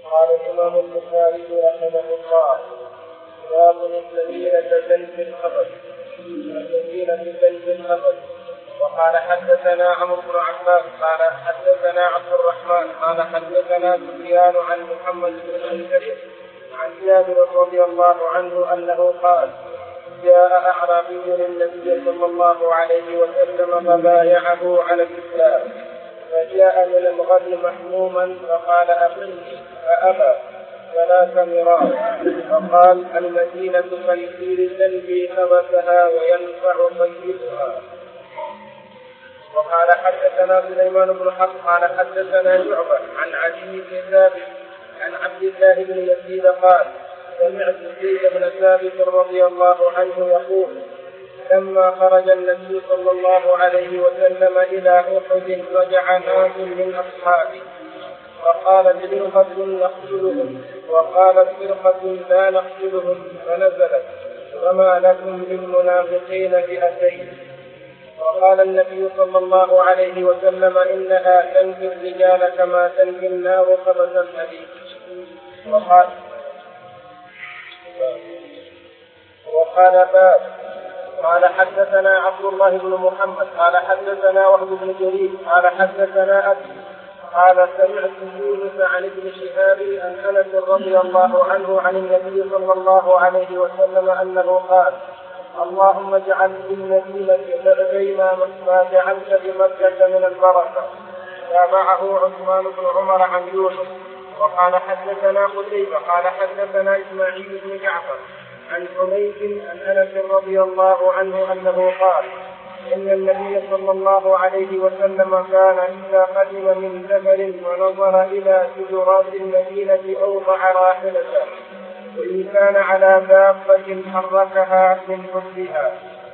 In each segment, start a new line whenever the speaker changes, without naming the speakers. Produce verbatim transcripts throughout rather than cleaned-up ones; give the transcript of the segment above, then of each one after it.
قال الإمام البخاري رحمه الله: باب السبيلة تنفي الخبث السبيلة تنفي الخبث. وقال حدثنا عمرو بن عباس قال حدثنا عبد الرحمن قال حدثنا سفيان عن محمد بن المنكدر عن جابر رضي الله عنه أنه قال: جاء أعرابي للنبي صلى الله عليه وسلم فبايعه على الإسلام، فجاء من الغد محموما فقال: أقلني، فأبى ثلاث مرات، فقال: المدينة كالسيل تنفي خبثها وينفع طيبها. وقال حدثنا سليمان بن حرب قال حدثنا شعبة عن علي بن ثابت عن عبد الله بن يزيد قال: سمعت زيد بن ثابت رضي الله عنه يقول: لما خرج النبي صلى الله عليه وسلم إلى أحد رجع ناس من أصحابه، فقالت فرقة نقتلهم وقالت فرقة لا نقتلهم، فنزلت: وما لكم للمنافقين فئتين. وقال النبي صلى الله عليه وسلم: إنها تنفي الرجال كما تنفي النار خبث الحديد. وقال وقال باب قال حدثنا عبد الله بن محمد قال حدثنا وهب بن جرير قال حدثنا أبي قال: سمعت يونس عن ابن شهاب عن أنس رضي الله عنه عن النبي صلى الله عليه وسلم أنه قال: اللهم اجعل في المدينة بين ما جعلت بمكة من البركة. تابعه عثمان بن عمر عن يوسف. وقال حدثنا قتيبة قال حدثنا إسماعيل بن جعفر عن حميد عن أنس رضي الله عنه أنه قال: إن النبي صلى الله عليه وسلم كان إذا قدم من سفر ونظر إلى شجرات المدينة أوضع راحلته، وإن كان على دابة حركها من حبها.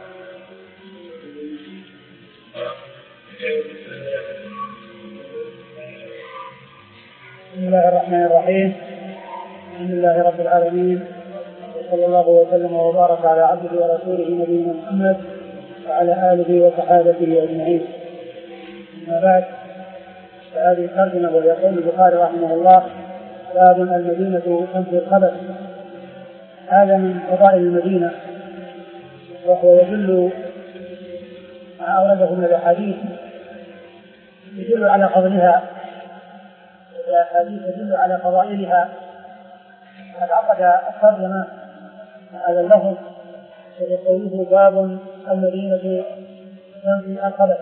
بسم الله الرحمن الرحيم. الحمد لله رب العالمين، وصلى الله وسلم وبارك على عبده ورسوله نبينا محمد وعلى آله وصحابته أجمعين. أما بعد، فهذه الترجمة ويقول البخاري رحمه الله: باب المدينة تنفي الخبث. هذا من فضائل المدينة، وهو يدل ما أورده من الأحاديث يدل على فضلها، والأحاديث يدل على فضائلها. قد عقد الترجمة هذا اللفظ ويقوله: باب المدينة تنفي الخبث.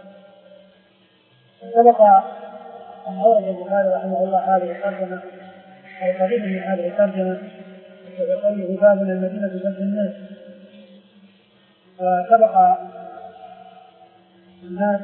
سبق أن أورد البخاري رحمه الله هذه الترجمة أو قريب من هذه الترجمة ويقوله: باب المدينة تنفي الناس. فسبق الناس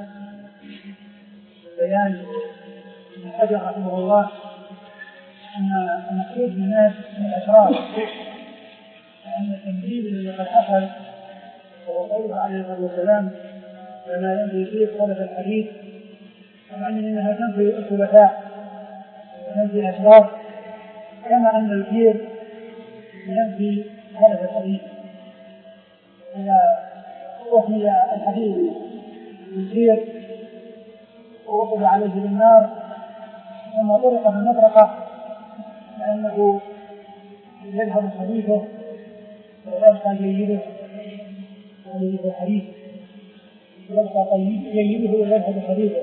بيان ابن حجر رحمه الله أن المقصود بالناس من الأشرار، لأن التنفيذ الذي قد حصل وهو قوله عليه الصلاة والسلام: لما ينفي فيه خبث الحديث، ومعنى أنها تنفي الخبثاء وتنفي الأشرار، كما أن الكير ينفي خبث الحديث. إذا أحمل الحديث بالكير ووقف عليه بالنار ثم طرق بالمطرقة، لأنه يذهب حديثه ويبقى جيده ويذهب الحديث يبقى جيده ويذهب حديثه.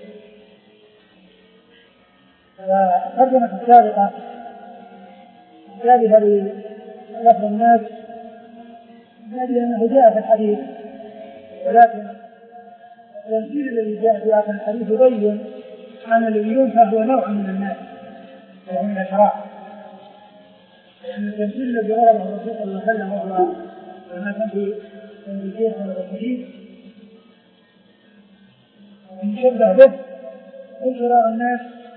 فالترجمة السابقة جابها للفظ الناس الذي أنه جاء في الحديث، ولكن التنفيذ الذي جاء في آخر الحديث يبين أن الذي ينفى هو نوع من الناس وهم الأشرار، لأن التنفيذ الذي ورده الرسول صلى الله عليه وسلم وهو ما تنفي تنفيذ هذا الحديث يشبه به من شرار الناس،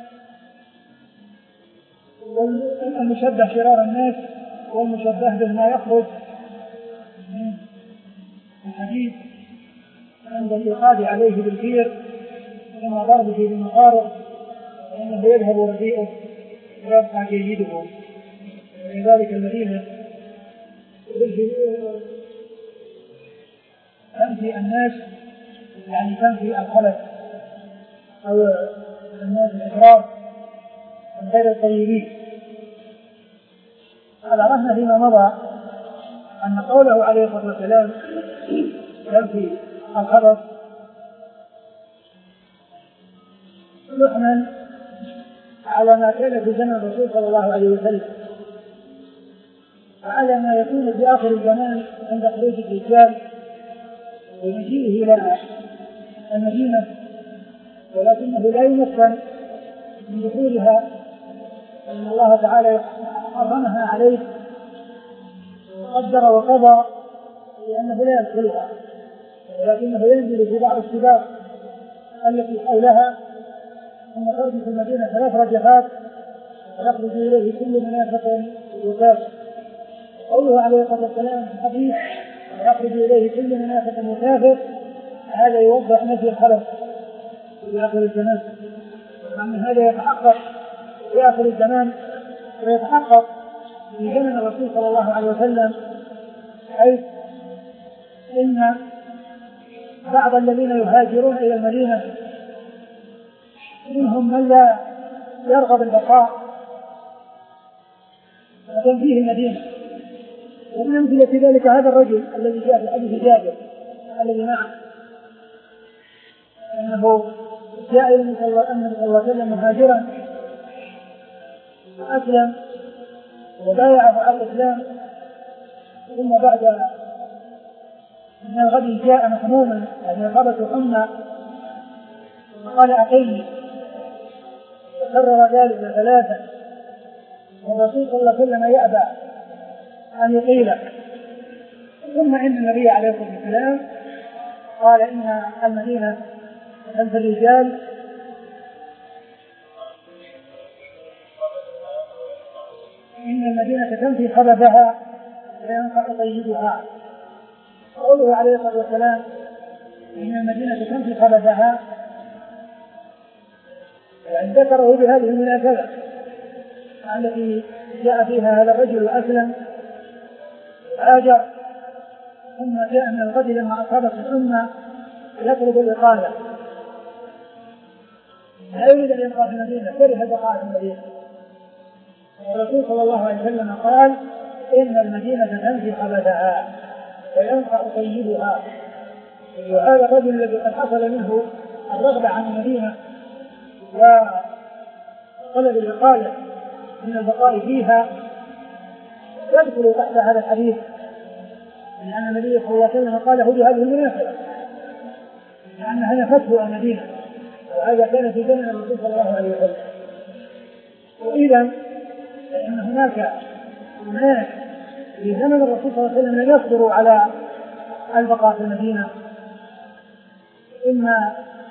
والمشبه شرار الناس والمشبه به ما يخرج من الحديث عند الإيقاد عليه بالكير كما ضربه بالمقارب، فإنه يذهب رديئه ويبقى جيده. ولذلك الذين تنفي الناس يعني تنفي الخلف أو الناس الإضرار من غير الطيبين، عرفنا فيما مضى أن قوله عليه الصلاة والسلام ينفي الخبر يحمل على ما كان في زمن الرسول صلى الله عليه وسلم، وعلى ما يكون في آخر الزمان عند خروج الدجال ومجيئه إلى المدينة، ولكنه لا يمكن من دخولها لأن الله تعالى حرمها عليه وقدر وقضى لأنه لا يدخلها، ولكنه ينزل في بعض السباق التي حولها ثم خرج في المدينة ثلاث رجفات ويخرج إليه كل منافق وكافر. قوله عليه الصلاة والسلام في الحديث ويخرج إليه كل منافق وكافر، هذا يوضح نفي الخلق في آخر الزمان، وأن هذا يتحقق في آخر الزمان ويتحقق في زمن الرسول صلى الله عليه وسلم، حيث إن بعض الذين يهاجرون إلى المدينة منهم من لا يرغب البقاء وتنفيه المدينة. ومن أمثلة ذلك هذا الرجل الذي جاء في حديث جابر الذي معه أنه جاء إلى النبي صلى الله عليه وسلم مهاجرا وأسلم وبايعه على الإسلام، ثم بعد من الغد جاء محموما يعني أصابته حمى وقال أقيني، فكرر ذلك ثلاثا والرسول صلى الله عليه وسلم يأبى أن يقيل. ثم إن النبي عليه الصلاة والسلام قال إن المدينة خلف الرجال إن المدينة تنفي خبثها وينفع طيبها. قوله عليه الصلاة والسلام إن المدينة تنفي خبثها يعني ذكره بهذه المناسبة التي جاء فيها هذا الرجل وأسلم هاجر ثم جاء من الغد لما أصابت الأمة يطلب الإقالة، لا يريد أن يبقى في المدينة، كره البقاء في المدينة. والرسول صلى الله عليه وسلم قال إن المدينة تنفي خبثها وينفع طيبها. وهذا الرجل الذي قد حصل منه الرغبة عن المدينة وطلب الإقالة من البقاء فيها يدخل تحت هذا الحديث، لأن النبي صلى الله عليه وسلم قال هو بهذه المناسبة لأنها نفته المدينة، وهذا كان في زمن الرسول صلى الله عليه وسلم. وإذا فإن هناك ناس في زمن الرسول صلى الله عليه وسلم يصبروا على البقاء في المدينة، إما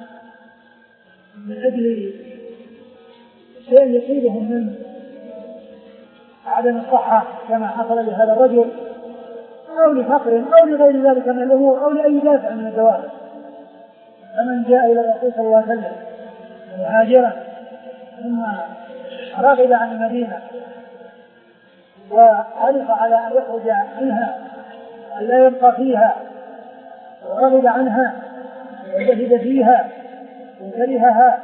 من أجل شيء يصيبهم من عدم الصحة كما حصل لهذا الرجل، أو لفقر أو لغير ذلك من الأمور، أو لأي دافع من الدوافع. فمن جاء إلى الرسول صلى الله عليه وسلم مهاجرا ثم رغب عن المدينة وحرص على أن يخرج عنها أن لا يبقى فيها ورغب عنها وجهد فيها وكرهها،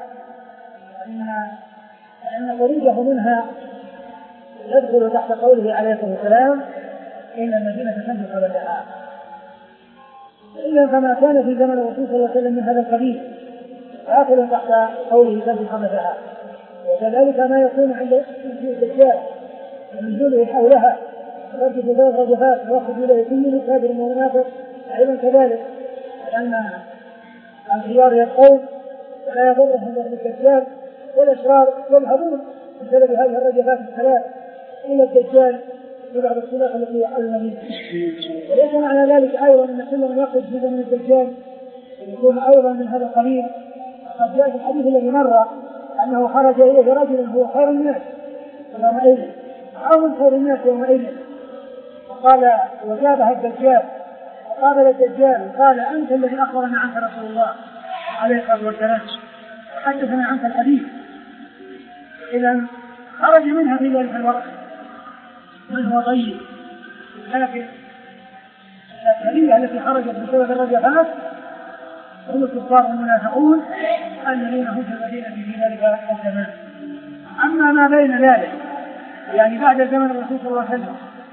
فإن خروجه منها يدخل تحت قوله عليه الصلاة والسلام إن المدينة تنفي خبثها. إلا كما كان في زمن الرسول صلى الله عليه وسلم من هذا القبيل داخل تحت قوله تنفي خبثها، وكذلك ما يكون عند الدجال ونزوله حولها ويرجف ثلاث رجفات ويخرج إليه كل كافر ومنافق أيضا كذلك، لأن الخيار يبقون ولا يضرهم الدجال والأشرار يذهبون بسبب هذه الرجفات الثلاث إلى الدجال ببعض السلاح التي يحل المدينة. وليس معنى ذلك أيضا أن كل من يخرج في زمن الدجال يكون أيضا من هذا القبيل. قد جاء في الحديث الذي مر أنه خرج إليه رجل هو خير الناس يومئذ أو من خير الناس يومئذ، وقال وجابها الدجال وقابل الدجال وقال أنت الذي أخبرنا عنك رسول الله عليه الصلاة والسلام وحدثنا عنك الحديث. إذا خرج منها في ذلك الوقت من هو طيب، لكن الكلية التي خرجت بسبب الرجفات هم الكفار المنافقون الذين هم في المدينة في ذلك الزمان. أما ما بين ذلك يعني بعد زمن الرسول صلى الله عليه وسلم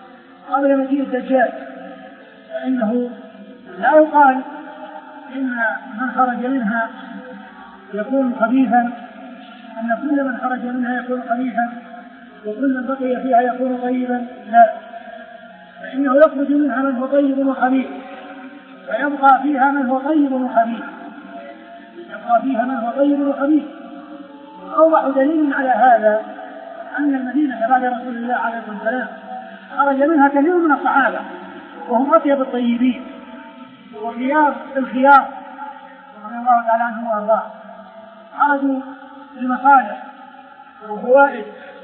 قبل مجيء الدجال، فإنه لا يقال إن من خرج منها يكون خبيثا، أن كل من خرج منها يكون خبيثا وكل من بقي فيها يكون طيبا، لا، فإنه يخرج منها من هو طيب وخبيث ويبقى فيها من هو طيب وخبيث، يبقى فيها من هو طيب وخبيث. أوضح دليل على هذا أن المدينة بعد رسول الله عليه الصلاة والسلام خرج منها كثير من الصحابة وهم أطيب الطيبين وخيار الخيار رضي الله تعالى عنهم وأرضاه، خرجوا لمصالح وفوائد.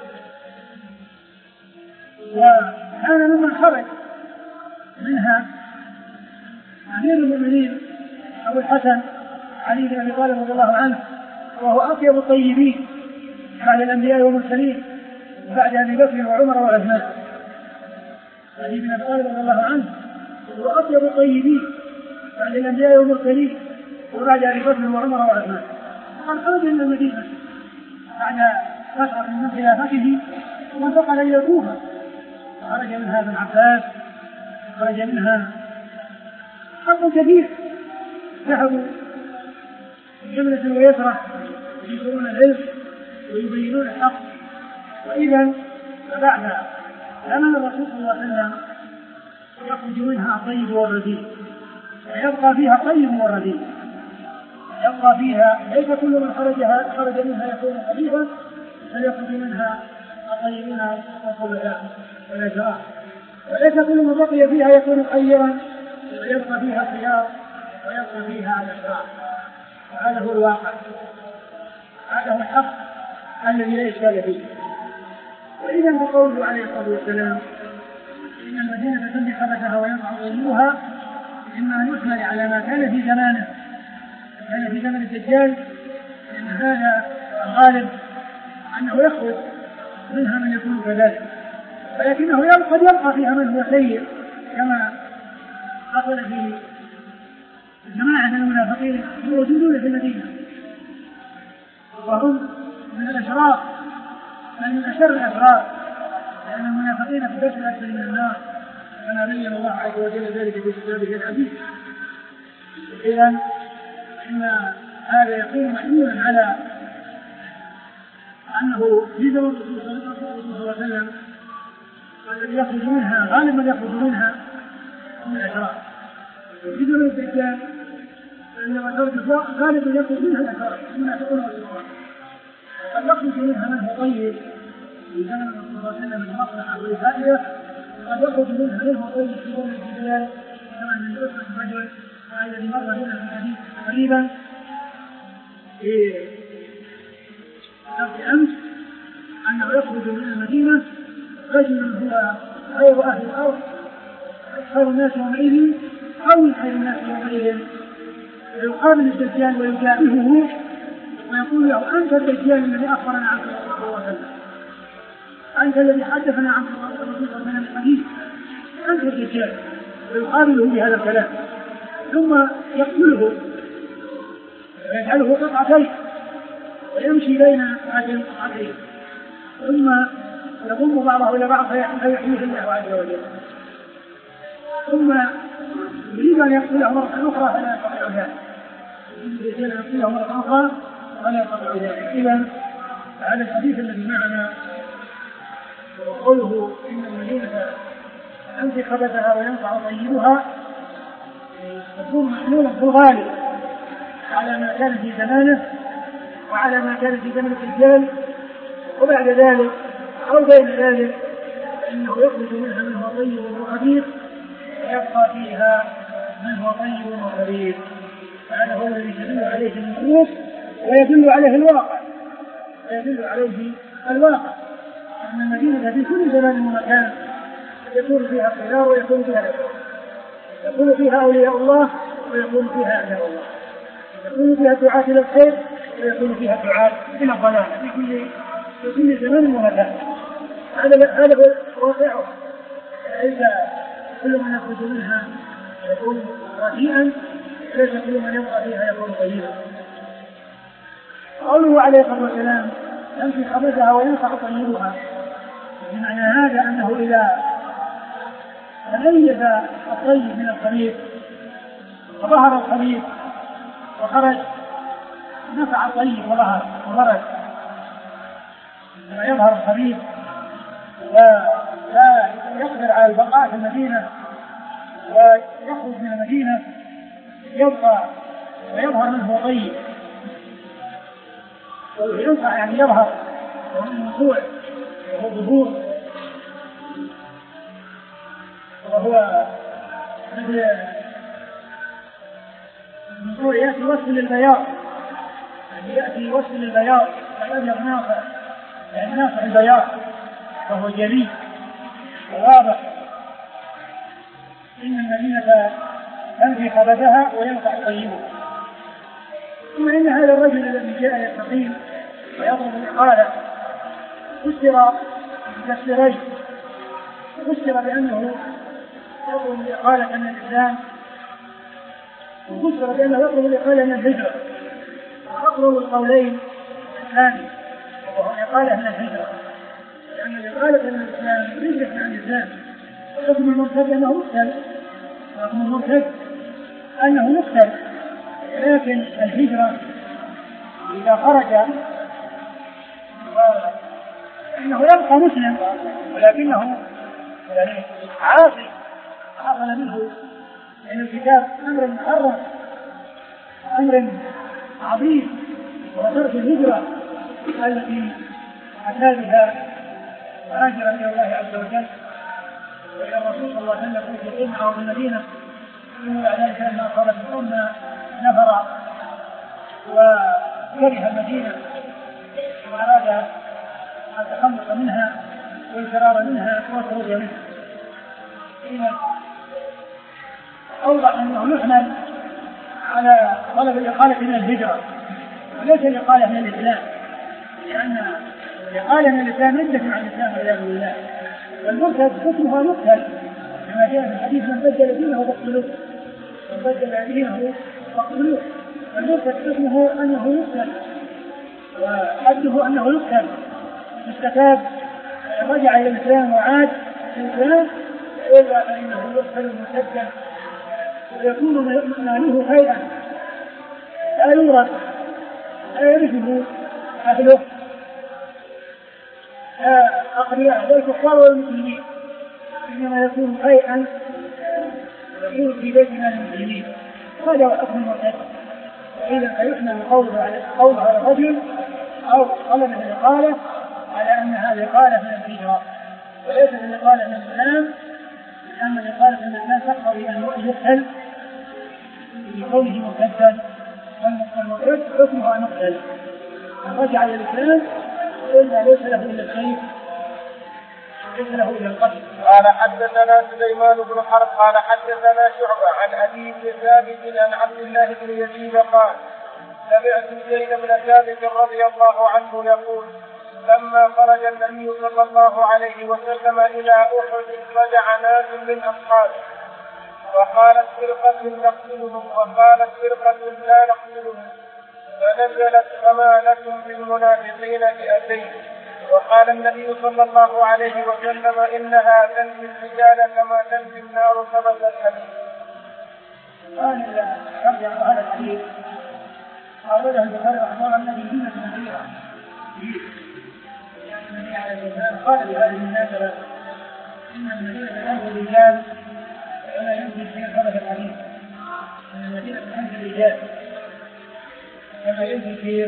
وكان ممن خرج منها أمير المؤمنين أبو الحسن علي بن أبي طالب رضي الله عنه، وهو أطيب الطيبين بعد الأنبياء والمرسلين بعد أبي بكر وعمر وعثمان. علي بن أبي طالب رضي الله عنه هو أطيب الطيبين بعد الأنبياء والمرسلين وبعد أبي بكر وعمر وعثمان. وقد خرج من المدينة بعد فترة من خلافته وانتقل إلى الكوفة، خرج منها ابن عباس، خرج منها خلق كثير ذهبوا جملة ويسرة ينشرون العلم ويبينون الحق. وإذا بعد زمن الرسول صلى الله عليه وسلم يخرج منها الطيب والرديء، ويبقى فيها الطيب والرديء، يبقى فيها ليس كل من خرجها خرج منها يكون خبيثا، بل يخرج منها الطيبين والصالحين والأشرار، وليس كل من بقي فيها يكون خيرا، ويبقى فيها الخيار ويبقى فيها الأشرار. وهذا هو الواقع، هذا هو الحق الذي لا إشكال فيه. وإذا بقوله عليه الصلاة والسلام إن المدينة تنبي خبثها وينفع ظلمها، إما أن يحمل على ما كان في زمانه، كان في زمن الدجال، لأن هذا الغالب أنه يخرج منها من يكون كذلك، ولكنه قد يبقى فيها من هو سيء كما حصل في جماعة من المنافقين موجودون في المدينة، وهم من الأشرار بل من أشر الأشرار، لأن المنافقين في الدرك الأكبر من النار كما بين الله عز وجل ذلك في كتابه العزيز. إذا إن هذا يكون محمولا على أنه في زمن الرسول صلى الله عليه وسلم والذي يخرج منها غالبا يخرج منها من الأشرار. في زمن الدجال فإنما غالبا يخرج منها الأشرار المنافقون والكفار، قد يخرج منها من هو طيب في زمن الرسول صلى الله عليه وسلم من مصلحة والفائدة، وقد يخرج منها من هو طيب في زمن الدجال كما من قصة الرجل الذي مر بنا في الحديث قريبا في في أمس أنه يخرج من المدينة رجل هو خير أهل الأرض، خير الناس يومئذ أو خير الناس يومئذ، ويقابل الدجال ويجابهه ويقول له أنت الدجال الذي أخبرنا عنك صلى الله عليه وسلم، أنت الذي حدثنا عنك الرسول صلى الله عليه وسلم الحديث، أنت الدجال، ويقابله بهذا الكلام ثم يقتله ويجعله قطعتين ويمشي بين هذه القطعتين ثم يضم بعضه إلى بعض فيحييه الله عز وجل، ثم يريد أن يقتله مرة أخرى فلا يستطيع ذلك، يريد أن يقتله مرة أخرى فلا يستطيع ذلك. إذا هذا الحديث الذي معنا وقوله إن المدينة تنفي خبثها وينفع طيبها تكون محمولة في الغالب على ما كان في زمانه وعلى ما كان في زمن الدجال، وبعد ذلك أو بين ذلك إنه يخرج منها من هو طيب وخبيث ويبقى فيها من هو طيب وخبيث. هذا هو الذي يدل عليه النصوص ويدل عليه الواقع، ويدل عليه الواقع أن المدينة في كل زمان ومكان يكون فيها الخيار ويكون فيها الخير، يكون فيها أولياء الله ويكون فيها أعداء الله، يكون فيها دعاة إلى الخير ويكون فيها دعاة إلى الضلال في كل في كل زمان ومكان. هذا هذا هو واقعه، ليس كل من يخرج منها يكون رديئا، ليس كل من يبقى فيها يكون طيبا. قوله عليه الصلاة والسلام يمشي خبثها وينفع طيبها، بمعنى هذا أنه إذا فميز الطيب من الخبيث وظهر الخبيث وخرج، نفع الطيب وظهر وخرج. لما يظهر الخبيث ولا يقدر على البقاء في المدينة ويخرج من المدينة يبقى ويظهر منه طيب، وينفع يعني يظهر ومن وقوع وهو ظهور، وهو مثل الظهور يأتي وصل للبياض، يأتي وصل للبياض الأبيض نافع، يعني نافع البياض وهو جليل وواضح. إن المدينة تنفي خبثها وينفع طيبها. ثم إن هذا الرجل الذي جاء يستقيم ويضرب الإقالة فسر بتفسيرين، فسر بأنه يضرب الإقالة من الإسلام، وفسر بأنه يضرب الإقالة من الهجرة، وأقرب القولين الثاني وهو الإقالة من الهجرة، لأن الإقالة من الإسلام هجرة عن الإسلام. حكم المرتد أنه مقتل، حكم المرتد أنه مقتل، لكن الهجرة إذا خرج إنه يبقى مسلم ولكنه يعني عاصي، حصل منه من الكتاب أمر محرم، أمر عظيم، وترك الهجرة التي أتى بها هاجر إلى الله عز وجل وإلى الرسول صلى الله عليه وسلم في الجمعة وفي المدينة. ثم بعد ذلك لما قالت الأمة نفر وكره المدينة وأراد التخلص منها والفرار منها والخروج منها. إذا أوضح أنه يحمل على طلب الإقالة من الهجرة وليس الإقالة من الإسلام، لأن الإقالة من الإسلام عدة عن الإسلام والعياذ بالله، والمرتد حكمها مقتل كما جاء في الحديث: من بدل دينه فاقتلوه، من بدل دينه فاقتلوه. المرتد حكمه أنه يقتل، وحده أنه يقتل، استتاب رجع إلى الإسلام وعاد الإسلام إلا فإنه يقتل مرتدا ويكون ماله شيئا لا يورث لا يرثه أهله أقرياء لا الكفار والمسلمين، إنما يكون شيئا يكون في بيت من المسلمين. هذا هو حكم المرتد. وإذا فيحمل قوله على الرجل أو طلب الإقالة على أن هذه الإقالة من الهجرة وليست الإقالة من الإسلام، لأن الإقالة من الإسلام تقتضي أن يقتل بكونه مرتدا، والمرتد حكمه أن يقتل، من رجع إلى الإسلام إلا ليس له إلا السيف، ليس له إلا القتل.
قال حدثنا سليمان بن حرب قال حدثنا شعبة عن أبي بن ثابت عن عبد الله بن يزيد قال: سمعت زيد بن ثابت رضي الله عنه يقول: لما خرج النبي صلى الله عليه وسلم إلى أحد رجع ناس من أصحابه، وقالت فرقة نقتلهم وقالت فرقة لا نقتلهم، فنزلت: فما لكم بالمنافقين فئتين. وقال النبي صلى الله عليه وسلم: إنها تنفي الرجال كما تنفي النار خبث الحديد.
قال إذا رجع هذا الحديث أوله البخاري أخبار النبي دين المدينة قال بهذه المناسبة: إن المدينة تنفي الرجال ولا ينفي فيها خبث الحديد. إن المدينة تنفي الرجال كما ينفي فيها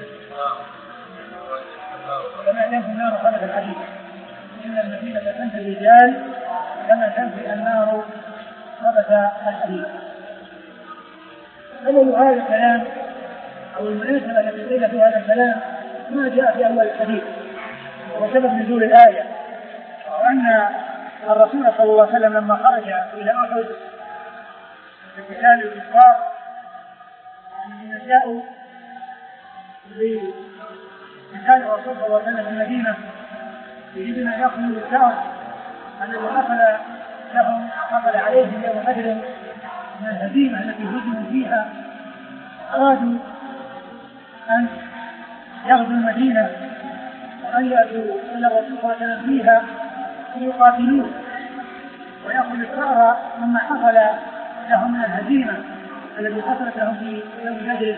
كما ينفي النار خبث الحديد. إن المدينة تنفي الرجال كما تنفي النار خبث الحديد. سبب هذا الكلام أو المناسبة التي قيل فيها هذا الكلام ما جاء في أول الحديث، وسبب نزول الآية وأن الرسول صلى الله عليه وسلم لما خرج إلى أحد بقتال الكفار الذين جاءوا بقتال الرسول صلى الله عليه وسلم في المدينة يريدون أن يأخذوا الثأر الذي حصل لهم حصل عليهم يوم بدر من الهزيمة التي هزموا فيها، أرادوا أن يغزوا المدينة وأن يأتوا إلى الرسول صلى الله عليه وسلم فيها ليقاتلوه ويأخذ الثأر مما حصل لهم من الهزيمة الذي حصلت لهم في يوم بدر.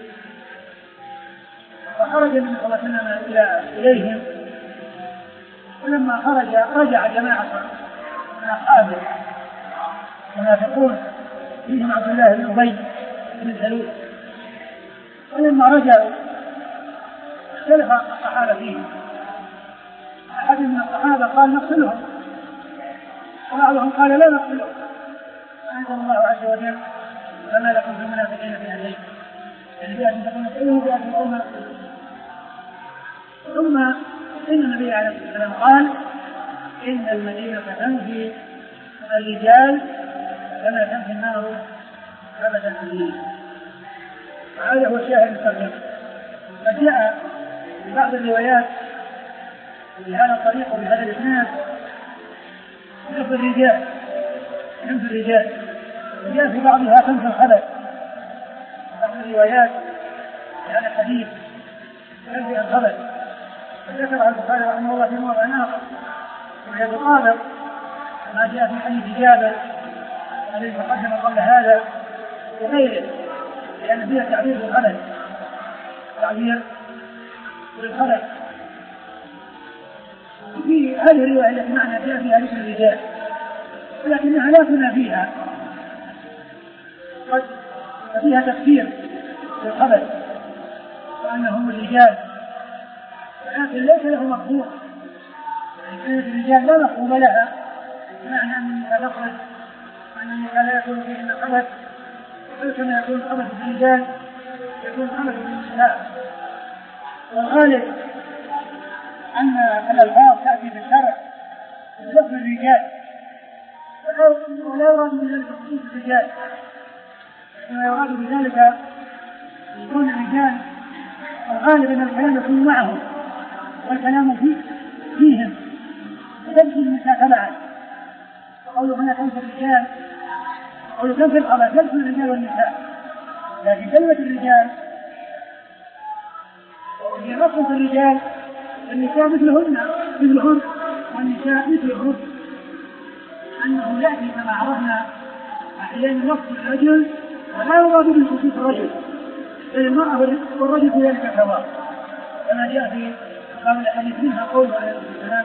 فخرج النبي صلى الله عليه وسلم إلى إليهم، ولما خرج رجع جماعة من أصحابه المنافقون فيهم عبد الله بن أبي بن سلول، ولما رجعوا اختلف الصحابة فيهم. أحد من الصحابة قال نقتلهم، وبعضهم قال لا نقتلهم. أنزل الله عز وجل فما لكم في المنافقين في هذين، يعني بأن تكون نقتلهم بأن تكون نقتلهم. ثم إن النبي عليه الصلاة والسلام قال إن المدينة تنفي الرجال كما تنفي النار أبدا الدين. هذا هو الشاهد الترجمة. فجاء في بعض الروايات بهذا الطريق وبهذا الإسناد تنفي الرجال تنفي الرجال وجاء في بعضها تنفي الخبث. بعض الروايات هذا الحديث تنفي الخبث، ذكرها البخاري رحمه الله في موضع آخر وهي تقابل ما جاء في حديث جابر الذي تقدم قبل هذا وغيره، لأن فيها تعبير بالخبث تعبير بالخبث. في هذه الرواية التي معنى جاء فيها ذكر الرجال، ولكنها لا تنافيها، قد فيها تفسير بالخبث وأنهم الرجال، لكن ليس له مفهوم. يعني الرجال لا مفهوم لها، بمعنى أنها تخرج أنها لا يكون فيهن خبث، بل كما يكون خبث في الرجال يكون خبث في النساء. والغالب أن الألفاظ تأتي في الشرع بلفظ الرجال، ولا يراد من ذلك خصوص الرجال، ولا يراد بذلك يكون الرجال الغالب أن الكلام يكون معهم والكلام فيه فيهم وتمشي النساء تبعا. وقولوا هنا تنفي الرجال وقولوا تنفي الخبث تنفي الرجال والنساء، لكن كلمة الرجال هي نصف الرجال والنساء مثلهن مثلهن والنساء مثلهن، أنه يأتي كما عرفنا أحيانا نصف الرجل ولا يراد بخصوص الرجل، بل المرأة والرجل في ذلك سواء، كما جاء في قبل الحديث منها قول عليه الصلاة والسلام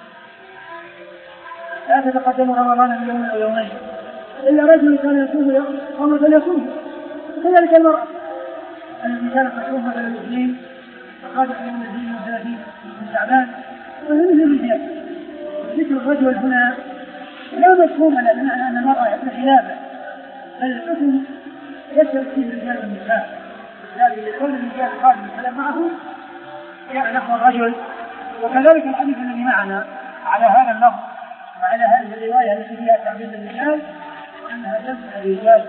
لا تتقدم رمضان بيوم أو يومين إلا رجل كان يصوم قام فليصوم، وكذلك المرأة التي كانت تصوم مثلا الاثنين فقادت يوم الاثنين وثلاثين من شعبان وهي مثل الرجال. ذكر الرجل هنا لا مفهوم على معنى أن المرأة يكون خلافه، بل الحكم يشمل فيه الرجال والنساء، لكن لكل الرجال قادم الكلام معه جاء لفظ الرجل. وكذلك الحديث الذي معنا على هذا اللفظ وعلى هذه الرواية التي فيها تعبير الرجال أنها تنفع الرجال،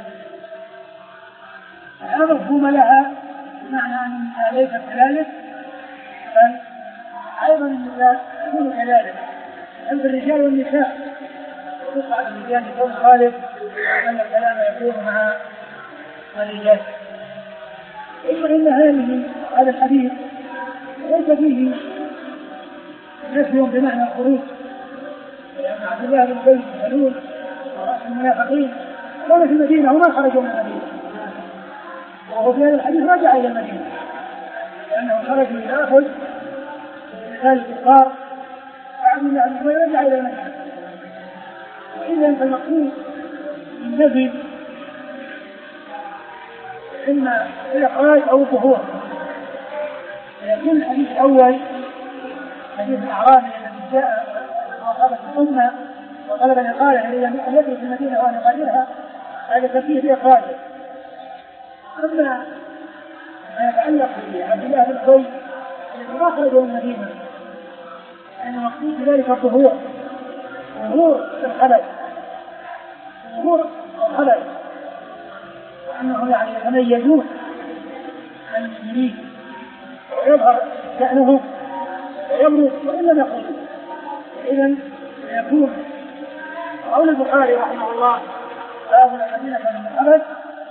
لا مفهوم لها بمعنى أنها ليست كذلك، بل أيضا النساء تكون كذلك، أنت الرجال والنساء وتقع الرجال يكون خالف أن الكلام يكون مع الرجال. ثم إن هذه هذا الحديث ليس فيه نفي بمعنى الخروج، لأن عبد الله بن أبي بن سلول ورأس المنافقين كانوا في المدينة وما خرجوا من المدينة، وهو في هذا الحديث رجع إلى المدينة لأنه خرجوا ليأخذ مثال الكفار وعبد الله بن أبي رجع إلى المدينة. وإذا فالمقصود من نفي إما الإخراج أو الظهور. يكون الحديث الأول حديث الأعرابي الذي جاء وقالت الأمة وطلب الإقالة التي في المدينة وأن يقاتلها، هذا تفيه بإخراجه. أما ما يتعلق بعبد الله بن أبي الذي ما خرج من المدينة، أن المقصود بذلك الظهور، ظهور الخبث، ظهور الخبث، وأنه يعني يتميزون عن المسلمين ويظهر شأنهم ويبرز وإن لم يقولوا. إذن يكون قول البخاري رحمه الله هذا المدينة من الخبث،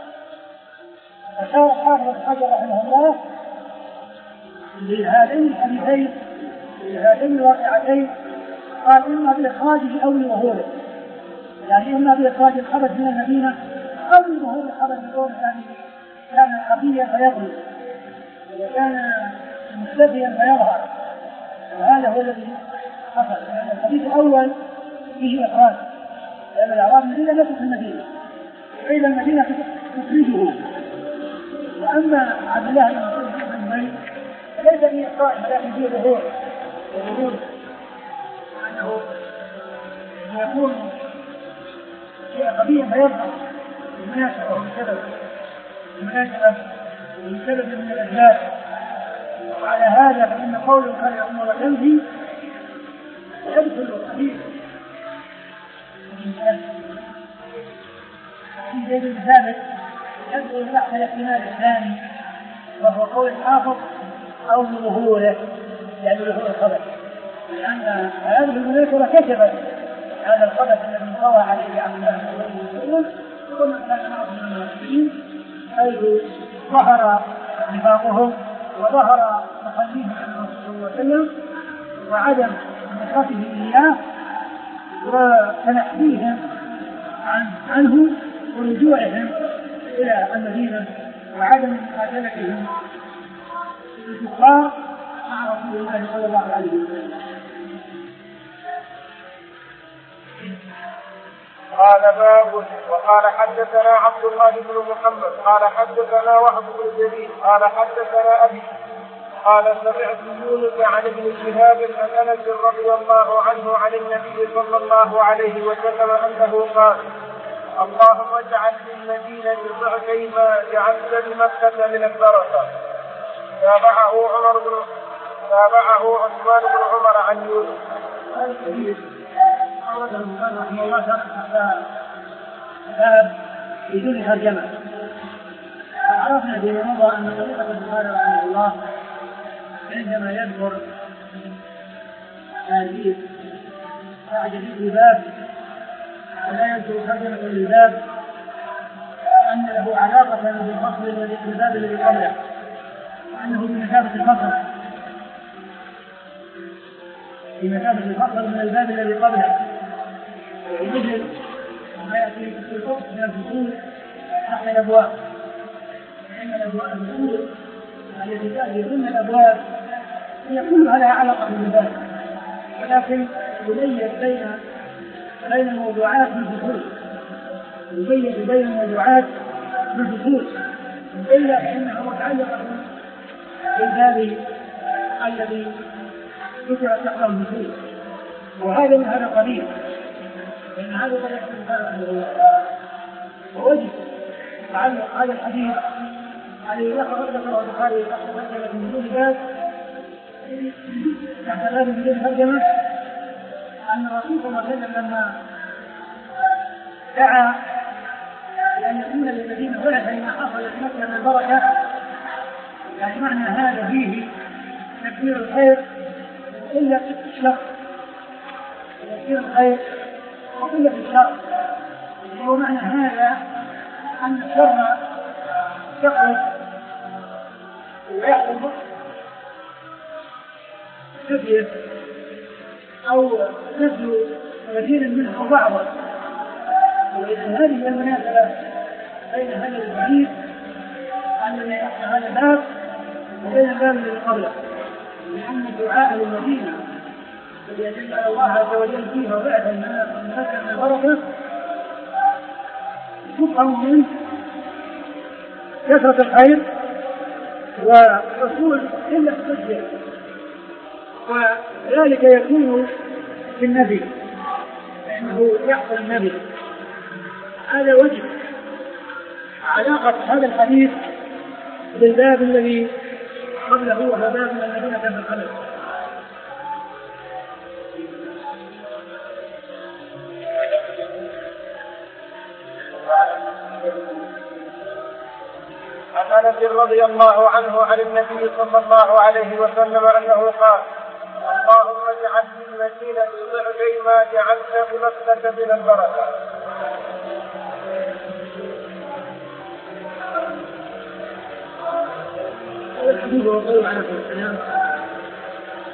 فشار حافظ الحجر رحمه الله لهذين الحديثين لهذين الواقعتين قال إما بإخراجه أو بظهوره، يعني إما بإخراج الخبث من المدينة أو بظهور الخبث الأول، يعني كان خفيا فيظهر وكان مختفيا فيظهر، وهذا هو الذي حصل. يعني الحديث الأول فيه إخراج، لأن الأعراب المدينة ليست في المدينة، وإلى المدينة تخرجه. وأما عبد الله بن أبي ليس فيه إخراج ولكن فيه ظهور، وظهور أنه يكون شيء خفيا فيظهر بالمناسبة وبالسبب بالمناسبة وبالسبب من الأسباب. وعلى هذا فإن قول خير أمور تنفي يدخل الحديث في زيد بن ثابت، يدخل تحت الاحتمال الثاني وهو قول الحافظ أو ظهوره، يعني ظهور الخبث، لأن هذه المناسبة كشفت هذا الخبث الذي انطوى عليه عبد الله بن أبي وسلم ثم كان معه من المنافقين، حيث ظهر نفاقهم وظهر تخليهم عن الرسول صلى الله عليه وسلم وعدم نصرته إياه وتنحيهم عن عنه ورجوعهم إلى المدينة وعدم مقاتلتهم الكفار مع رسول الله صلى الله عليه وسلم.
قال باب. وقال حدثنا عبد الله بن محمد قال حدثنا وهب بن جرير قال حدثنا أبي قال سمعت يونس عن ابن شهاب عن أنس رضي الله عنه عن النبي صلى الله عليه وسلم أنه قال: اللهم اجعل للمدينة ضعفي ما جعلت لمكة من البركة. تابعه عمر بن تابعه عثمان بن عمر عن يونس.
أورد المصنف رحمه الله شرح باب بدون ترجمة. عرفنا في مضى أن طريقة البخاري رحمه الله عندما يذكر هذه بعد ذكر باب ولا يذكر ترجمة للباب أن له علاقة بالفصل الذي في الباب الذي قبله، وأنه بمثابة الفصل بمثابة الفصل من الباب الذي قبله، مثل ما يأتي في الفصل من الفصول حتى الأبواب، فإن الأبواب الفصول التي تأتي ضمن الأبواب هي كلها لها علاقة بالباب، ولكن يميز بين بين الموضوعات بالفصول، يميز بين الموضوعات بالفصول، إلا فإنها متعلقة بالباب الذي ذكر تحت الفصول، وهذا من هذا قليل، لأن هذا قد يكون هذا ووجه تعلق هذا الحديث على ذكر ذكر البخاري تحت ترجمة من دون باب تحت هذه بدون ترجمة أن الرسول صلى الله عليه وسلم لما دعا لأن يكون للمدينة ضعفا ما حصل في مكة من البركة، يعني معنى هذا فيه تكبير الخير إلا في الشر، تكبير الخير وإلا في الشر، هو معنى هذا أن الشر يخرج ويحصل كثير أو نفي كثير منه أو بعضه، وإذن هذه المناسبة بين هذا الحديث الذي يحصل هذا الباب وبين الباب الذي قبله، لأن الدعاء للمدينة الذي يجعل الله عز وجل فيها ضعفا من فتح من البركة تفهم منه كثرة الخير والرسول إلا التسجيل، وذلك يكون في النبي لأنه يحصل النبي. هذا وجه علاقة هذا الحديث بالباب الذي قبله وهو باب من المدينة في القلب.
عن أنس رضي الله عنه عن النبي صلى الله عليه وسلم أنه قال: اللهم اجعل للمدينة ضعفي ما جعلت بمكة من البركة.
الحديث وقول على السلام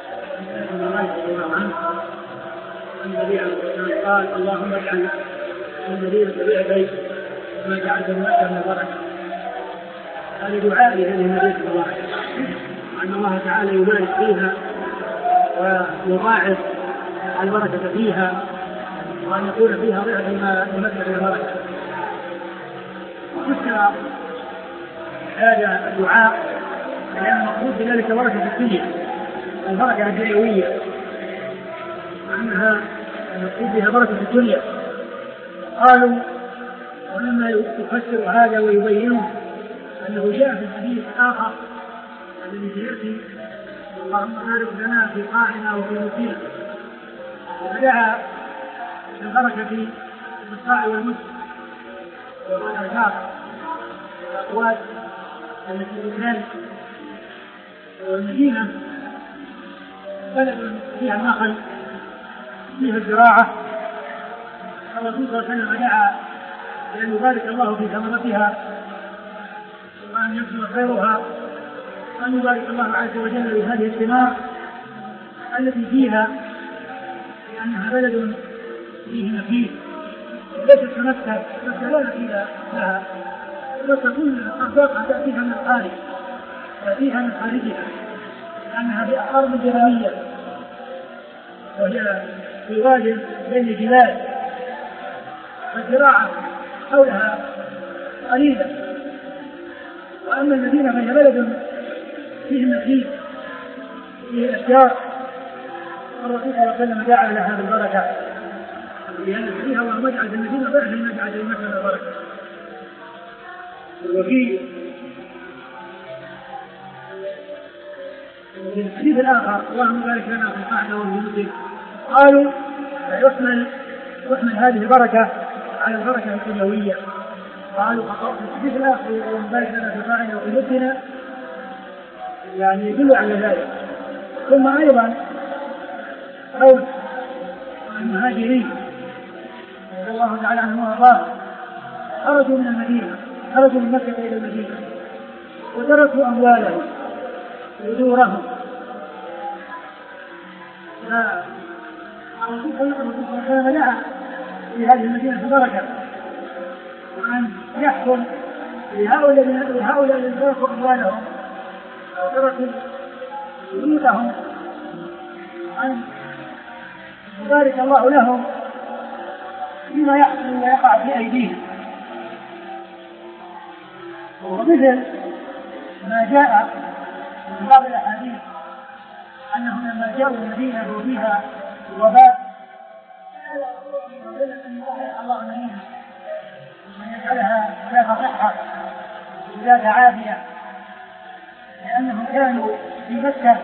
النبي عليه الصلاة والسلام قال: اللهم اجعل المدينة بيعتي ما جعلت المكة من البركة. هذا دعاء لهذه المدينة المباركة وأن الله تعالى يبارك فيها ويضاعف البركة فيها وأن يكون فيها ضعف ما يمثل البركة. وفسر هذا الدعاء لأن المقصود بذلك بركة في الدنيا البركة الدنيوية وأنها المقصود بها بركة في الدنيا. قالوا ومما يفسر هذا ويبينه أنه جاء في الحديث آخر الذي سيأتي اللهم بارك لنا في قاعنا وفي مسيرنا ودعا بالبركة في الصاع والمسك والأشجار والأقوات التي تزال. والمدينة بلد فيها النخل فيها الزراعة. الرسول صلى الله عليه وسلم دعا بأن يبارك الله في ثمرتها وأن يكثر خيرها وأن يبارك الله عز وجل بهذه الثمار التي فيها لأنها بلد فيه نفيس ليست كمكة. مكة لا نفيس لها بل تكون أرزاقها تأتيها من الخارج تأتيها من خارجها لأنها بأرض جبلية وهي في واد بين الجبال والزراعة حولها قليلة. وأما المدينة فهي بلد فيه النخيل فيه الأشجار. الرسول صلى الله عليه وسلم دعا لها بالبركة لأن فيها اللهم اجعل في المدينة ضعف ما جعل في مكة البركة. وفي الحديث الآخر اللهم بارك لنا في قاعنا وفي مسك قالوا يحمل يحمل هذه البركة على البركة الدنيوية. قالوا في الحديث الآخر اللهم بارك لنا في قاعنا وفي مسكنا يعني يدل على ذلك. ثم أيضا قول المهاجرين رضي الله تعالى عنهم وارضاهم خرجوا من المدينة خرجوا من مكة إلى المدينة وتركوا أموالهم ودورهم. الرسول صلى الله عليه وسلم دعا في هذه المدينة البركة وأن يحكم لهؤلاء الذين تركوا أموالهم وتركوا بيوتهم أن يبارك الله لهم فيما يحصل ويقع في أيديهم. ومثل ما جاء من بعض الأحاديث أنهم لما جاءوا المدينة وفيها وباء الله المدينة ومن يجعلها ذات صحة وذات عافية لأنهم كانوا في مكة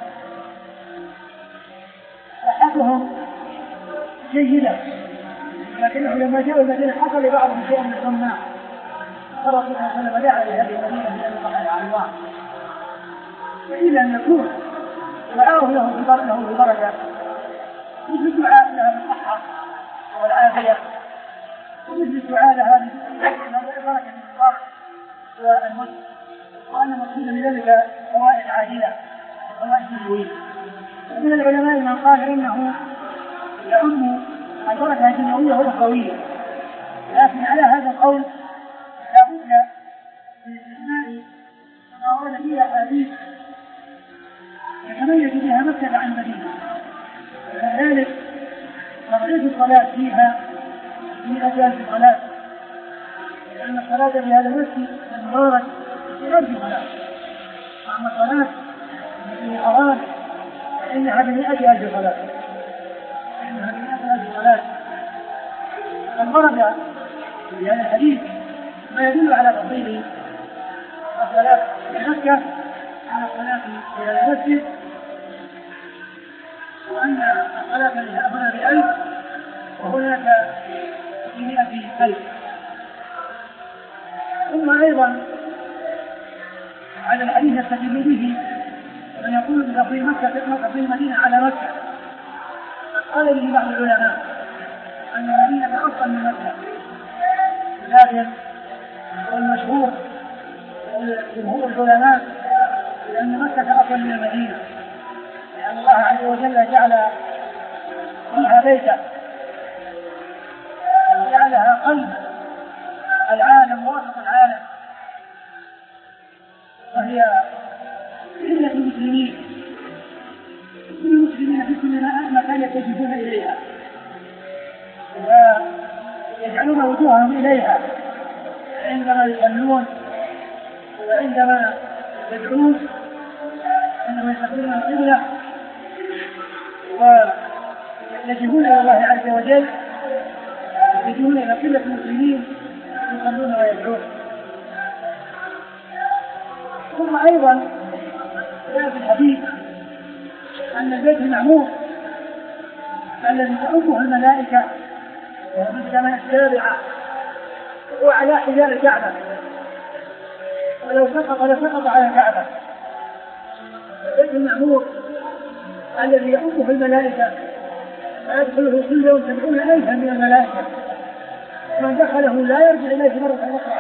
صحتهم جيدة لكنهم لما جاءوا المدينة حصل لبعضهم شيء من الحمى. الرسول صلى الله عليه وسلم دعا لهذه المدينة بأن تقع على الله فإذا أن يكون دعاهم له بالبركة مثل الدعاء لها بالصحة والعافية ومثل الدعاء لها بالبركة من الله والمسك وأن مقصود بذلك فوائد عاجلة وفوائد دنيوية. من العلماء من قال إنه يعم البركة الدنيوية والأخروية لكن على هذا القول لا بد من استثناء ما ورد فيها أحاديث يتميز بها مكة عن المدينة. وكذلك تغليظ الصلاة فيها من أجل الصلاة لأن الصلاة في هذا المسجد المبارك غير في صلاة. وأما الصلاة في الحرام فإنها بمئة ألف صلاة إنها بمئة ألف صلاة. البركة في هذا الحديث ما يدل على تفضيل الصلاة في مكة على الصلاة في هذا المسجد وأن الصلاة هنا بألف وهناك بمئة ألف. ثم أيضا على الحديث التدل به من يقول بتفضيل مكة تفضيل المدينة على مكة. قال به بعض العلماء أن المدينة أفضل من مكة لكن والمشهور جمهور العلماء لأن مكة أفضل من المدينة لأن الله عز وجل جعل فيها بيتا وجعلها قلب العالم ووسط العالم، وهي قلة المسلمين، كل المسلمين في كل مكان يتجهون إليها ويجعلون وجوههم إليها عندما يصلون وعندما يدعون عندما يستقبلون القبلة ويتجهون إلى الله عز وجل، يتجهون إلى قلة المسلمين يصلون ويدعون. ثم أيضا جاء في الحديث أن البيت المعمور الذي تؤمه الملائكة من السماء السابعة هو على حجاب الكعبة، ولو سقط لسقط على الكعبة. البيت المعمور الذي يؤمه الملائكة يدخله كل يوم سبعون ألفا من الملائكة، من دخله لا يرجع إليه مرة أخرى،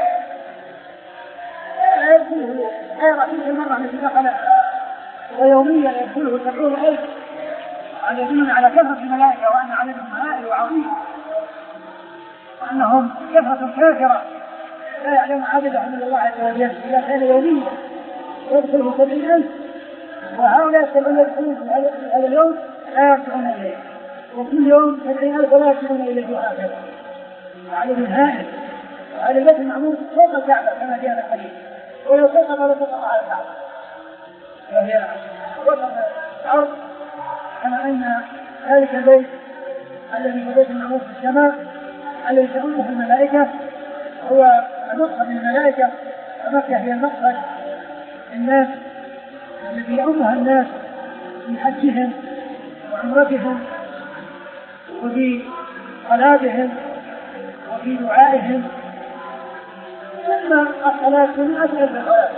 لا يدخله غير تلك المرة التي دخل، ويوميا يدخله سبعون ألف، هذا يدل على كثرة الملائكة وأن عددهم هائل وعظيم، وأنهم كثرة كافرة لا يعلم عددهم إلا الله عز وجل. إذا كان يوميا يدخله سبعين ألف، وهؤلاء السبعين يدخلون في هذا اليوم لا يرجعون إليه، وكل يوم سبعين ألف لا يرجعون إليه، وهكذا عدد هائل. وهذا البيت المعمور فوق الكعبة كما جاء في الحديث، ولو سقط لسقط على الكعبة، وهي وسط الأرض، كما أن ذلك البيت الذي هو بيت المعمور في السماء الذي تؤمه الملائكة هو مقصد الملائكة، ومكة هي المقصد الناس الذي يؤمها الناس في حجهم وعمرتهم وفي صلاتهم وفي دعائهم. ثم الصلاة من أسهل الصلاة،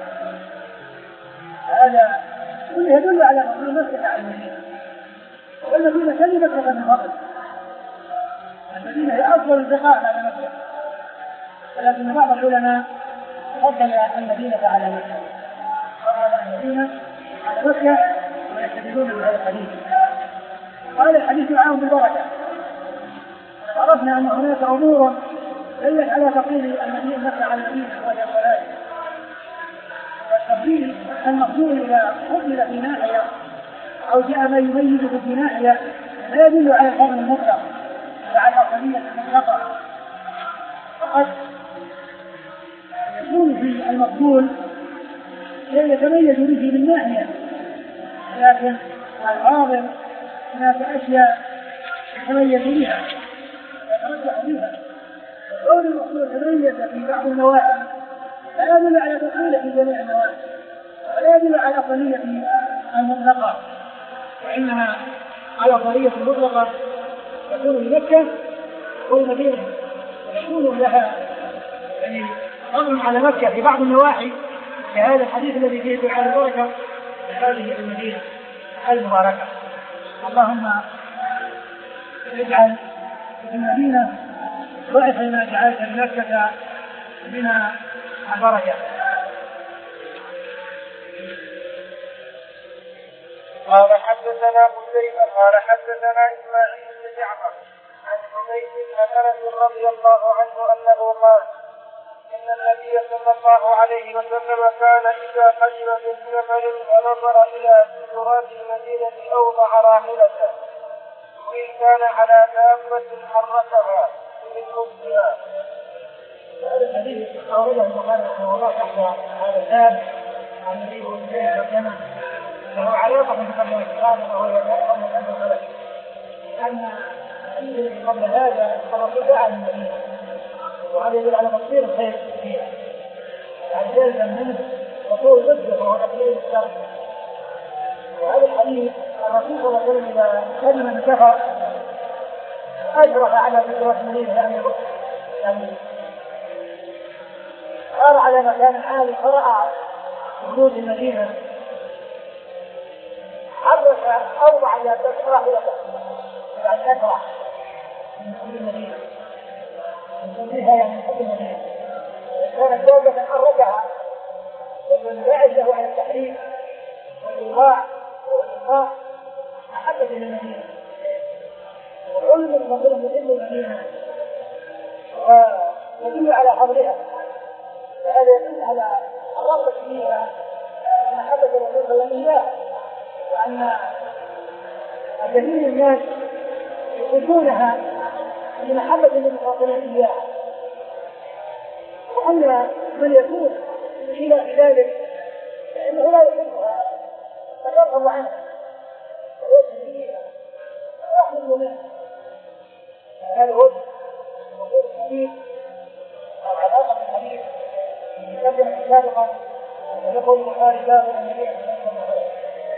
هذا كله يدل على فضل مكة على المدينة، والمدينة كلمة من فضل، المدينة هي أفضل البقاع على مكة، ولكن بعض العلماء فضل المدينة على مكة، فضل المدينة على مكة ويستدلون بهذا الحديث. وهذا الحديث عام بالبركة. عرفنا أن هناك أمور دلت على تفضيل المدينة مكة على المدينة وهي الصلاة، والتفضيل المفضول إذا فضل في ناحية أو جاء ما يميز في ناحية لا يدل على الفضل المطلق وعلى الأفضلية المطلقة، فقد يكون في المفضول شيء يتميز به من ناحية، لكن الحاضر هناك أشياء يتميز بها يترجح بها. كون المفضول يتميز في بعض النواحي لا يدل على تفضيله في جميع النواحي، ولا يدل على الأفضلية المطلقة، وإنما على الأفضلية المطلقة تكون لمكة والمدينة يكون لها يعني فضل على مكة في بعض النواحي، في هذا الحديث الذي فيه دعاء البركة لهذه المدينة المباركة. اللهم اجعل في المدينة ضعف ما جعلت مكة بنا البركة.
قال حدثنا قتيبة قال حدثنا إسماعيل بن جعفر عن حميد بن أنس رضي الله عنه أنه قال إن النبي صلى الله عليه وسلم كان إذا قدم من سفر ونظر إلى جدران المدينة أوضع راحلته، وإن كان على دابة حركها من خبزها.
هذا الحديث أورده البخاري رحمه الله تحت هذا الباب عن النبي صلى الله عليه وسلم له علاقة بقبل الإسلام وهو يتأخر من أن الخلق، لأن قبل هذا الرسول دعا للمدينة، وهذا يدل على تقصير الخير فيها، يعني جلد منه وطول ضده وهو تقليل الشر. وهذا الحديث الرسول صلى الله عليه وسلم إذا كلم من كفر أشرف على فكرة المدينة، يعني يعني صار على مكان عالي فرأى حدود المدينة، حرك أوضع إلى تسرع إلى بعد أسرع من حدود المدينة، من فيها يعني حدود المدينة كانت دولة حركها والمنبعث له على التحريك والإيقاع والإنقاء أحدث إلى المدينة. وعلم المطلوب من المدينة يدل على حظرها، وهذا يدل على الرغبة فيها من محبة الرسول صلى الله عليه وسلم، وأن كثير من الناس يحبونها لمحبة النبي صلى الله عليه وسلم إياها، وأن من يكون خلاف ذلك فإنه لا يحبها فيرغب عنها ويسهل فيها ويحمل منها. هذا هو موضوع الحديث أو علاقة الحديث يتكلم سابقا ويقول البخاري باب النبي صلى الله عليه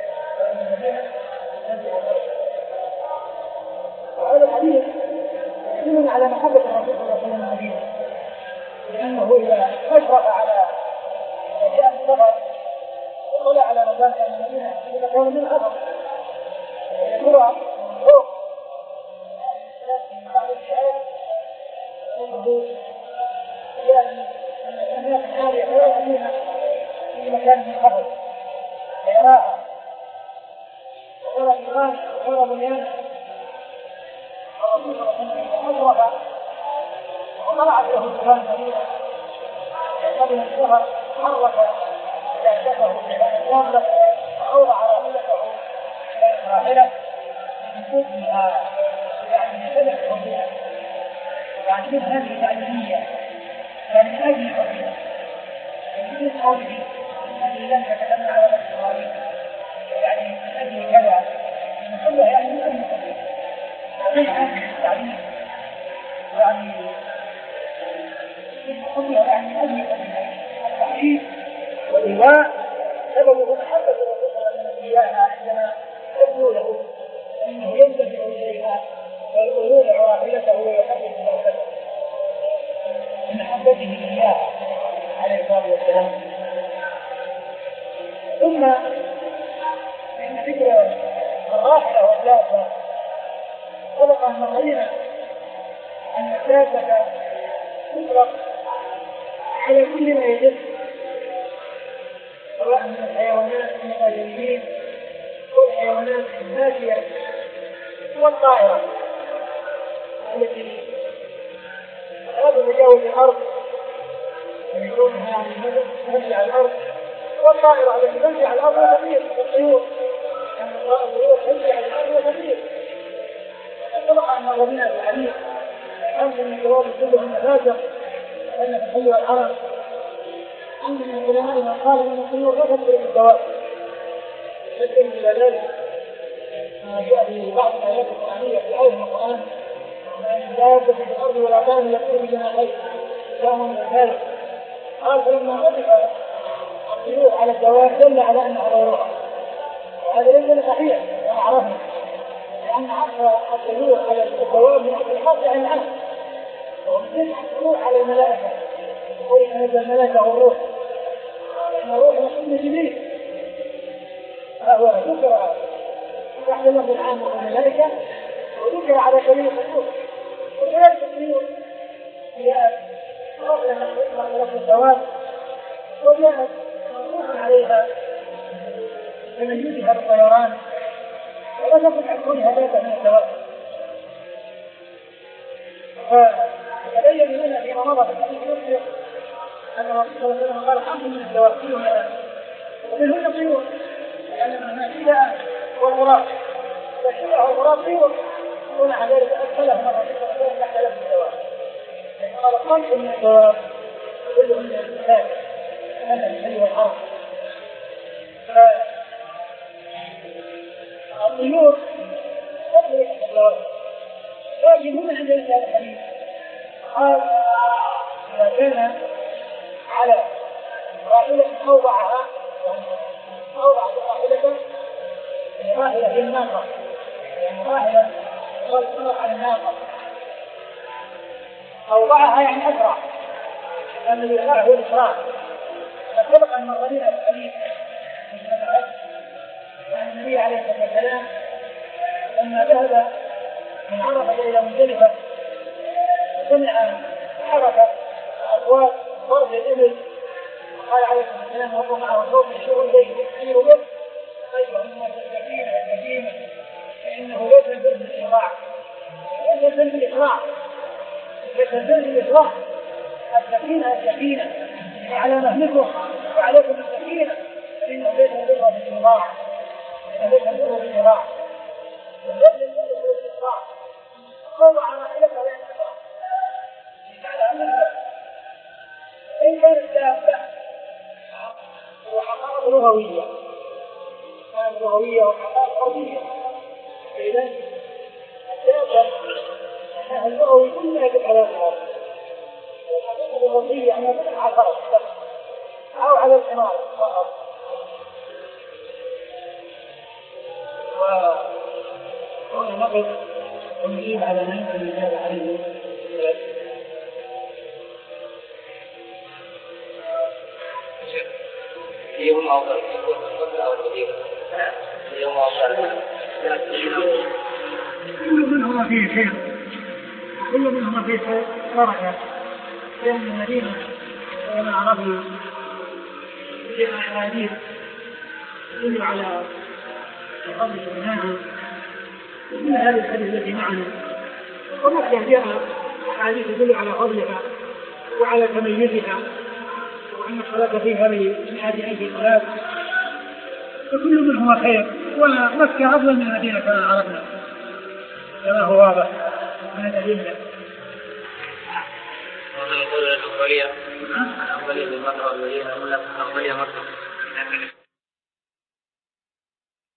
وسلم. وهذا الحديث يدل على محبة الرسول صلى الله عليه وسلم المدينة، لأنه إذا أشرف على أشياء السفر وطلع على مبادئ المدينة إذا كان من أثر ترى فوق بعض الشعر أنه يعني الناس هذه حياة فيها في مكان من قبل إعراء وقال الإيمان وقال بنيان الرسول صلى الله عليه وسلم أشرف وطلعت له السلام كبيرا قبل الشهر حرك جعشته بالإسلام وأوضع راحلته راحلة من فوقها يعني سلك حبها، يعني من هذه التعليمية كان من أجل حبها ومن قوله الذي لم يتكلم على الإسرائيل يعني من أجل كذا كله يعني من أجل حبها ومن هذه التعليم يعني حبها يعني من أجل حبها التحقيق والإيواء سببه محبة الرسول صلى الله عليه وسلم إياها عندما تبدو له أنه ينتبه إليها ويقولون راحلته ويحدث ذلك من محبته إياها عليه الصلاة والسلام. ثم إن ذكر الراحلة والدابة سبق أن رأينا أن الدابة تطلق على كل ما يجب، سواء من الحيوانات المتجمدين والحيوانات الماشية والطائرة التي لا تتجاوز الأرض ويكونها تمشي على الأرض، والطائرة التي تمشي على الأرض وتطير والطيور أن الطيور تمشي على الأرض وتطير. طبعا ما ربنا في الحديث أنت من الجواب كلهم نفاسق وأن تحيوا العرب. عند من العلماء من قال أن الطيور لا تطير بالدواب، لكن إلى ذلك ما جاء في بعض الآيات القرآنية في آية من القرآن أن الدابة في الأرض ولا كان يطير بجناحيه لهم من ذلك. قال فلما نطق الطيور على الدواب دل على أنها غيرها، وهذا ليس صحيح كما عرفنا، لأن عرف الطيور على الدواب من أجل الحظ عن العالم، ومثل الطيور على الملائكة ويتنزل الملائكة والروح، لأن الروح يكون جبريل فهو ذكر تحت لفظ العام والملائكة وذكر على سبيل الخصوص. وكذلك الطيور جاءت رغم لفظ الدواب وجاءت منصوصا عليها بمجيئها بالطيران ولا تكن عن كونها ذات من الدواب. فتبين لنا فيما مضى في الحديث المسلم أن الرسول صلى الله عليه وسلم قال خمس من الدواب كلها ومنهن طيور، لأن الماشية والغراب فالشيء والغراب طيور، ومع ذلك أدخلهم الرسول صلى الله عليه وسلم تحت لفظ الدواب، قال خمس من الدواب كلهن من الإنسان هذا الحي والحرب. فالطيور تطلق الدواب، لكن هنا عند هذا الحديث قال إذا كان على راحلة أوضعها أوضع راحلة راحلة في الناقة، راحلة والسرعة على الناقة أوضعها يعني أسرع، لأن الإسراع هو الإسراع. فسبق أن مرينا بالحديث عن النبي عليه الصلاة والسلام لما ذهب من عرفة إلى مزدلفة سمع حركة أصوات ضرب الإبل، قال عليه الصلاة والسلام وهو معه صوت الشغل ليس يسير به أيها الناس الكثير الكثير فإنه ليس البر بالإسراع، ليس البر بالإسراع، ليس البر بالإسراع، السكينة السكينة على مهلكم وعليكم السكينة، فإنه ليس البر بالإطاعة، ليس البر بالإطاعة، ليس البر بالإطاعة. وضع راحلته وينتظر على أمره. إن كانت دابة وحقائق لغوية، كانت لغوية وحقائق أرضية، فإذا الدابة أنها اللغوي كلها يدل على الأرض، والحقيقة اللغوية أنها تدل على الفرس أو على الحمار فقط. وهنا نقف ونجيب على ما يمكن الإجابة عليه.
اليوم أفضل أو الكثير اليوم أفضل.
كل منهما فيه خير، كل منهما فيه خير ورحمة، لأن المدينة وما عرفنا فيها أحاديث تدل على فضل سبحانه من هذه الحديث التي معنا، ومكة فيها أحاديث تدل على فضلها وعلى تميزها وأن الصلاة فيها من هذه أي صلاة، فكل منهما خير، ومكة أفضل من المدينة كما عرفنا كما هو واضح من دليلنا.
ومن يقول الأفضلية الأفضلية بالمرة والمدينة أفضلية مكة.